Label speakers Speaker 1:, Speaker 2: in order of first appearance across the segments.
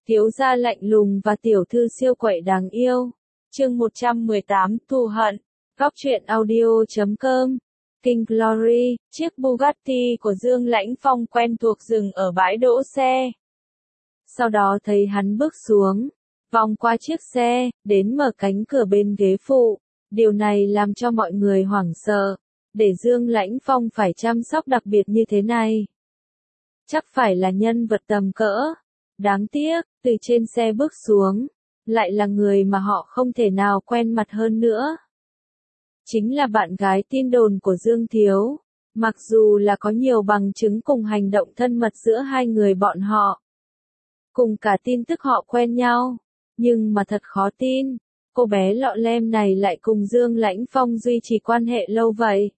Speaker 1: Thiếu gia lạnh lùng và tiểu thư siêu quậy đáng yêu. Chương 118 thù hận. Góc truyện audio.com. King Glory, chiếc Bugatti của Dương Lãnh Phong quen thuộc dừng ở bãi đỗ xe. Sau đó thấy hắn bước xuống, vòng qua chiếc xe, đến mở cánh cửa bên ghế phụ. Điều này làm cho mọi người hoảng sợ. Để Dương Lãnh Phong phải chăm sóc đặc biệt như thế này, chắc phải là nhân vật tầm cỡ. Đáng tiếc, từ trên xe bước xuống, lại là người mà họ không thể nào quen mặt hơn nữa. Chính là bạn gái tin đồn của Dương Thiếu. Mặc dù là có nhiều bằng chứng cùng hành động thân mật giữa hai người bọn họ, cùng cả tin tức họ quen nhau, nhưng mà thật khó tin, cô bé lọ lem này lại cùng Dương Lãnh Phong duy trì quan hệ lâu vậy.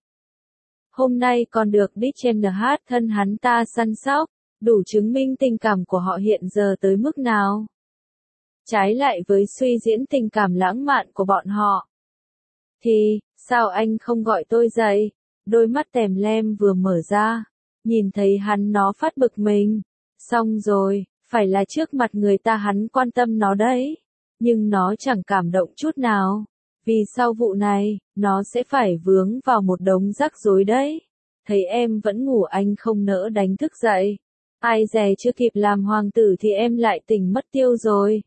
Speaker 1: Hôm nay còn được Dick thân hắn ta săn sóc, đủ chứng minh tình cảm của họ hiện giờ tới mức nào. Trái lại với suy diễn tình cảm lãng mạn của bọn họ, thì, sao anh không gọi tôi dậy? Đôi mắt tèm lem vừa mở ra, nhìn thấy hắn nó phát bực mình. Xong rồi, phải là trước mặt người ta hắn quan tâm nó đấy. Nhưng nó chẳng cảm động chút nào. Vì sau vụ này, nó sẽ phải vướng vào một đống rắc rối đấy. Thấy em vẫn ngủ anh không nỡ đánh thức dậy. Ai dè chưa kịp làm hoàng tử thì em lại tỉnh mất tiêu rồi.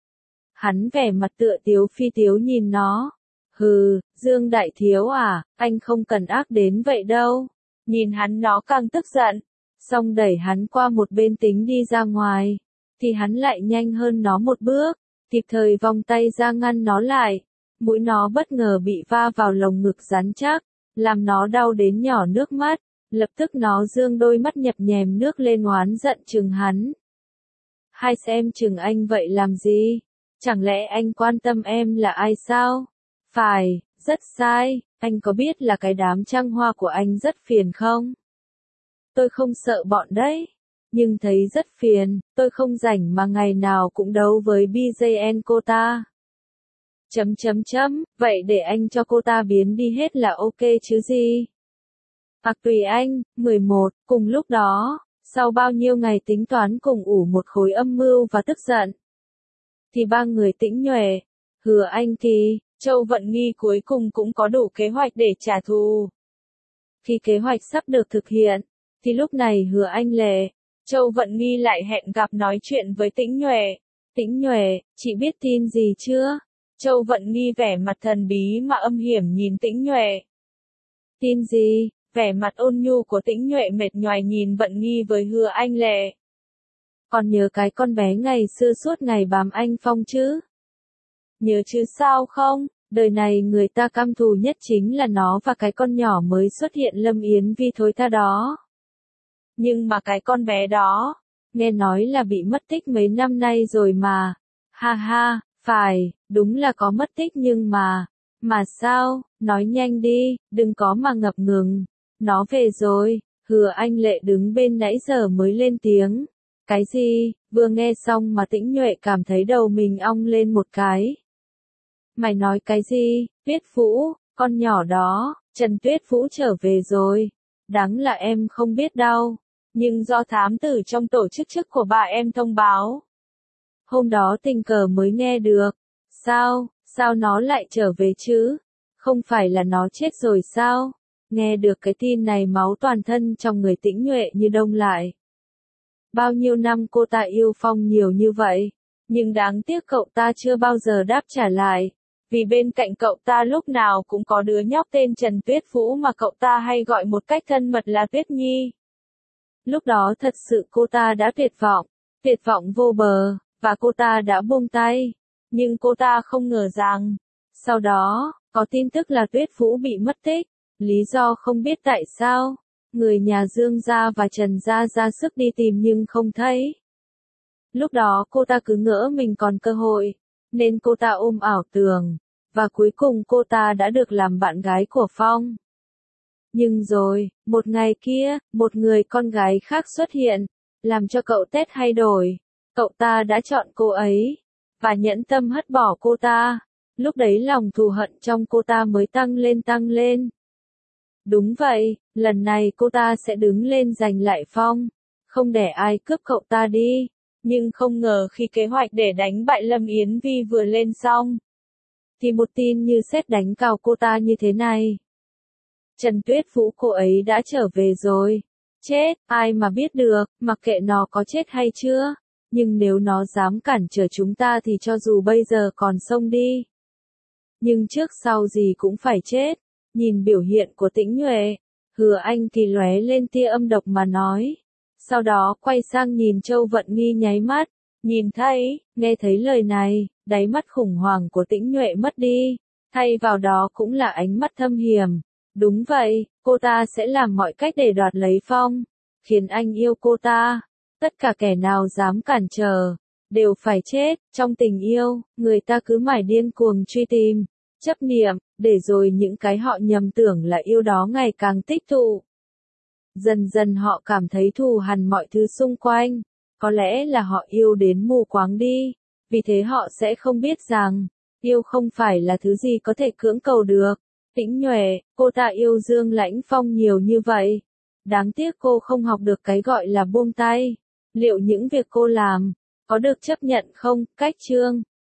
Speaker 1: Hắn vẻ mặt tựa tiếu phi tiếu nhìn nó. Hừ, Dương Đại Thiếu à, anh không cần ác đến vậy đâu. Nhìn hắn nó càng tức giận, xong đẩy hắn qua một bên tính đi ra ngoài, thì hắn lại nhanh hơn nó một bước, kịp thời vòng tay ra ngăn nó lại. Mũi nó bất ngờ bị va vào lồng ngực rắn chắc, làm nó đau đến nhỏ nước mắt, lập tức nó dương đôi mắt nhập nhèm nước lên oán giận chừng hắn. Hai xem chừng anh vậy làm gì? Chẳng lẽ anh quan tâm em là ai sao? Phải, rất sai, anh có biết là cái đám trăng hoa của anh rất phiền không? Tôi không sợ bọn đấy, nhưng thấy rất phiền, tôi không rảnh mà ngày nào cũng đấu với BJN cô ta. Vậy để anh cho cô ta biến đi hết là ok chứ gì? Tùy anh. 11. Cùng lúc đó, sau bao nhiêu ngày tính toán cùng ủ một khối âm mưu và tức giận, thì ba người Tĩnh Nhuệ, Hứa Anh Kỳ, Châu Vận Nghi cuối cùng cũng có đủ kế hoạch để trả thù. Khi kế hoạch sắp được thực hiện, thì lúc này Hứa Anh Lệ, Châu Vận Nghi lại hẹn gặp nói chuyện với Tĩnh Nhuệ. Tĩnh Nhuệ, chị biết tin gì chưa? Châu Vận Nghi vẻ mặt thần bí mà âm hiểm nhìn Tĩnh Nhuệ. Tin gì? Vẻ mặt ôn nhu của Tĩnh Nhuệ mệt nhoài nhìn Vận Nghi với Hứa Anh Lệ. Còn nhớ cái con bé ngày xưa suốt ngày bám anh Phong chứ? Nhớ chứ sao không? Đời này người ta căm thù nhất chính là nó và cái con nhỏ mới xuất hiện Lâm Yến Vi thối tha đó. Nhưng mà cái con bé đó, nghe nói là bị mất tích mấy năm nay rồi mà. Ha ha, phải, đúng là có mất tích nhưng mà sao, nói nhanh đi, đừng có mà ngập ngừng. Nó về rồi. Hứa Anh Lệ đứng bên nãy giờ mới lên tiếng. Cái gì? Vừa nghe xong mà Tĩnh Nhuệ cảm thấy đầu mình ong lên một cái. Mày nói cái gì? Tuyết Vũ, con nhỏ đó, Trần Tuyết Vũ trở về rồi. Đáng là em không biết đâu. Nhưng do thám tử trong tổ chức chức của bà em thông báo. Hôm đó tình cờ mới nghe được. Sao nó lại trở về chứ? Không phải là nó chết rồi sao? Nghe được cái tin này máu toàn thân trong người Tĩnh Nhuệ như đông lại. Bao nhiêu năm cô ta yêu Phong nhiều như vậy, nhưng đáng tiếc cậu ta chưa bao giờ đáp trả lại. Vì bên cạnh cậu ta lúc nào cũng có đứa nhóc tên Trần Tuyết Vũ mà cậu ta hay gọi một cách thân mật là Tuyết Nhi. Lúc đó thật sự cô ta đã tuyệt vọng vô bờ, và cô ta đã buông tay. Nhưng cô ta không ngờ rằng, sau đó, có tin tức là Tuyết Vũ bị mất tích. Lý do không biết tại sao, người nhà Dương gia và Trần gia ra sức đi tìm nhưng không thấy. Lúc đó cô ta cứ ngỡ mình còn cơ hội, nên cô ta ôm ảo tưởng, và cuối cùng cô ta đã được làm bạn gái của Phong. Nhưng rồi, một ngày kia, một người con gái khác xuất hiện, làm cho cậu Tết thay đổi. Cậu ta đã chọn cô ấy, và nhẫn tâm hất bỏ cô ta. Lúc đấy lòng thù hận trong cô ta mới tăng lên. Đúng vậy, lần này cô ta sẽ đứng lên giành lại Phong, không để ai cướp cậu ta đi. Nhưng không ngờ khi kế hoạch để đánh bại Lâm Yến Vi vừa lên xong, thì một tin như sét đánh cào cô ta như thế này. Trần Tuyết Vũ cô ấy đã trở về rồi. Chết, ai mà biết được, mặc kệ nó có chết hay chưa. Nhưng nếu nó dám cản trở chúng ta thì cho dù bây giờ còn xông đi. Nhưng trước sau gì cũng phải chết. Nhìn biểu hiện của Tĩnh Nhuệ, Hứa Anh thì lóe lên tia âm độc mà nói. Sau đó quay sang nhìn Châu Vận Nghi nháy mắt. Nhìn thấy, nghe thấy lời này, đáy mắt khủng hoảng của Tĩnh Nhuệ mất đi. Thay vào đó cũng là ánh mắt thâm hiểm. Đúng vậy, cô ta sẽ làm mọi cách để đoạt lấy Phong. Khiến anh yêu cô ta. Tất cả kẻ nào dám cản trở, đều phải chết. Trong tình yêu, người ta cứ mải điên cuồng truy tìm, chấp niệm, để rồi những cái họ nhầm tưởng là yêu đó ngày càng tích tụ. Dần dần họ cảm thấy thù hằn mọi thứ xung quanh. Có lẽ là họ yêu đến mù quáng đi. Vì thế họ sẽ không biết rằng, yêu không phải là thứ gì có thể cưỡng cầu được. Tĩnh Nhuệ, cô ta yêu Dương Lãnh Phong nhiều như vậy. Đáng tiếc cô không học được cái gọi là buông tay. Liệu những việc cô làm, có được chấp nhận không? Cách chương